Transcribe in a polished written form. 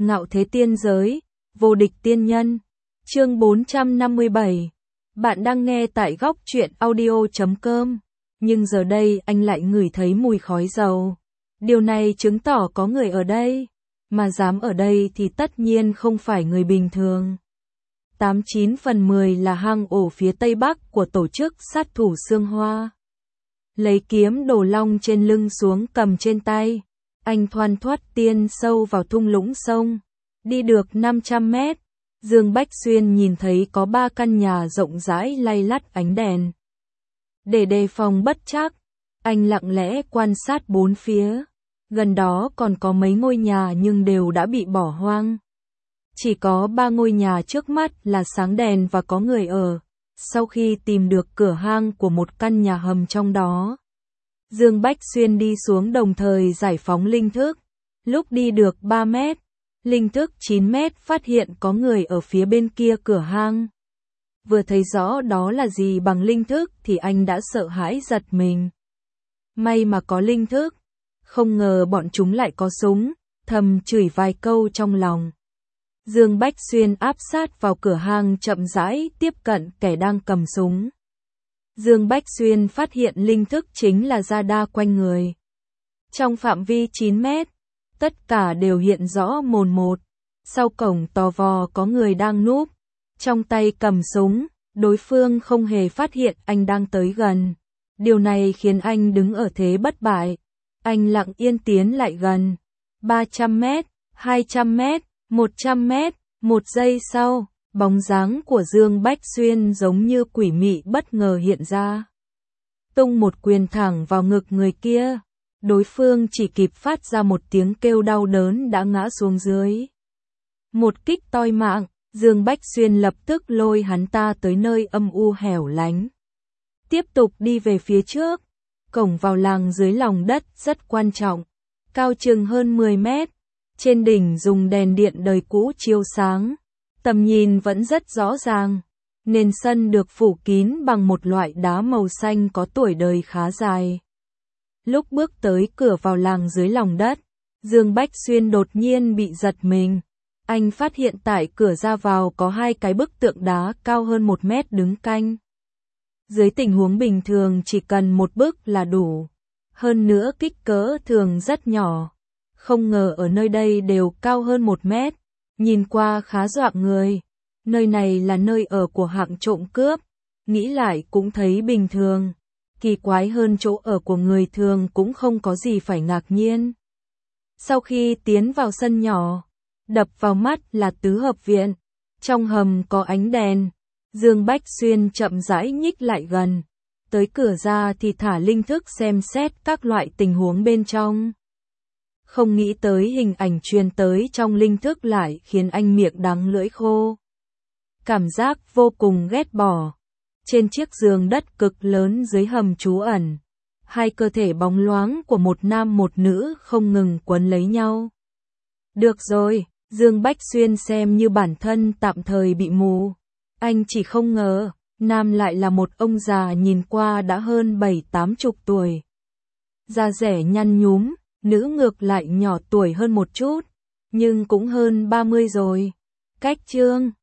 Ngạo thế tiên giới, vô địch tiên nhân. Chương 457. Bạn đang nghe tại góc truyện audio.com. Nhưng giờ đây anh lại ngửi thấy mùi khói dầu. Điều này chứng tỏ có người ở đây. Mà dám ở đây thì tất nhiên không phải người bình thường. 89 phần 10 là hang ổ phía tây bắc của tổ chức sát thủ Sương Hoa. Lấy kiếm đồ long trên lưng xuống cầm trên tay. Anh thoăn thoắt tiên sâu vào thung lũng sông. Đi được 500 mét, Dương Bách Xuyên nhìn thấy có 3 căn nhà rộng rãi lay lắt ánh đèn. Để đề phòng bất trắc, anh lặng lẽ quan sát bốn phía. Gần đó còn có mấy ngôi nhà nhưng đều đã bị bỏ hoang. Chỉ có 3 ngôi nhà trước mắt là sáng đèn và có người ở. Sau khi tìm được cửa hang của một căn nhà hầm trong đó, Dương Bách Xuyên đi xuống đồng thời giải phóng linh thức. Lúc đi được 3 mét, linh thức 9 mét phát hiện có người ở phía bên kia cửa hang. Vừa thấy rõ đó là gì bằng linh thức thì anh đã sợ hãi giật mình. May mà có linh thức, không ngờ bọn chúng lại có súng, thầm chửi vài câu trong lòng. Dương Bách Xuyên áp sát vào cửa hang chậm rãi tiếp cận kẻ đang cầm súng. Dương Bách Xuyên phát hiện linh thức chính là radar quanh người. Trong phạm vi 9 mét, tất cả đều hiện rõ mồn một. Sau cổng tò vò có người đang núp, trong tay cầm súng, đối phương không hề phát hiện anh đang tới gần. Điều này khiến anh đứng ở thế bất bại. Anh lặng yên tiến lại gần. 300 mét, 200 mét, 100 mét, 1 giây sau, bóng dáng của Dương Bách Xuyên giống như quỷ mị bất ngờ hiện ra. Tung một quyền thẳng vào ngực người kia. Đối phương chỉ kịp phát ra một tiếng kêu đau đớn đã ngã xuống dưới. Một kích toi mạng, Dương Bách Xuyên lập tức lôi hắn ta tới nơi âm u hẻo lánh. Tiếp tục đi về phía trước. Cổng vào làng dưới lòng đất rất quan trọng, cao chừng hơn 10 mét. Trên đỉnh dùng đèn điện đời cũ chiếu sáng, tầm nhìn vẫn rất rõ ràng. Nền sân được phủ kín bằng một loại đá màu xanh có tuổi đời khá dài. Lúc bước tới cửa vào làng dưới lòng đất, Dương Bách Xuyên đột nhiên bị giật mình. Anh phát hiện tại cửa ra vào có 2 cái bức tượng đá cao hơn 1 mét đứng canh. Dưới tình huống bình thường chỉ cần một bức là đủ. Hơn nữa kích cỡ thường rất nhỏ. Không ngờ ở nơi đây đều cao hơn 1 mét. Nhìn qua khá dọa người. Nơi này là nơi ở của hạng trộm cướp. Nghĩ lại cũng thấy bình thường. Kỳ quái hơn chỗ ở của người thường cũng không có gì phải ngạc nhiên. Sau khi tiến vào sân nhỏ, đập vào mắt là tứ hợp viện. Trong hầm có ánh đèn. Dương Bách Xuyên chậm rãi nhích lại gần. Tới cửa ra thì thả linh thức xem xét các loại tình huống bên trong. Không nghĩ tới hình ảnh truyền tới trong linh thức lại khiến anh miệng đắng lưỡi khô. Cảm giác vô cùng ghét bỏ. Trên chiếc giường đất cực lớn dưới hầm trú ẩn, 2 cơ thể bóng loáng của một nam một nữ không ngừng quấn lấy nhau. Được rồi, Dương Bách Xuyên xem như bản thân tạm thời bị mù. Anh chỉ không ngờ, nam lại là một ông già nhìn qua đã hơn 70-80 tuổi. Da rẻ nhăn nhúm, nữ ngược lại nhỏ tuổi hơn một chút, nhưng cũng hơn 30 rồi. Cách chương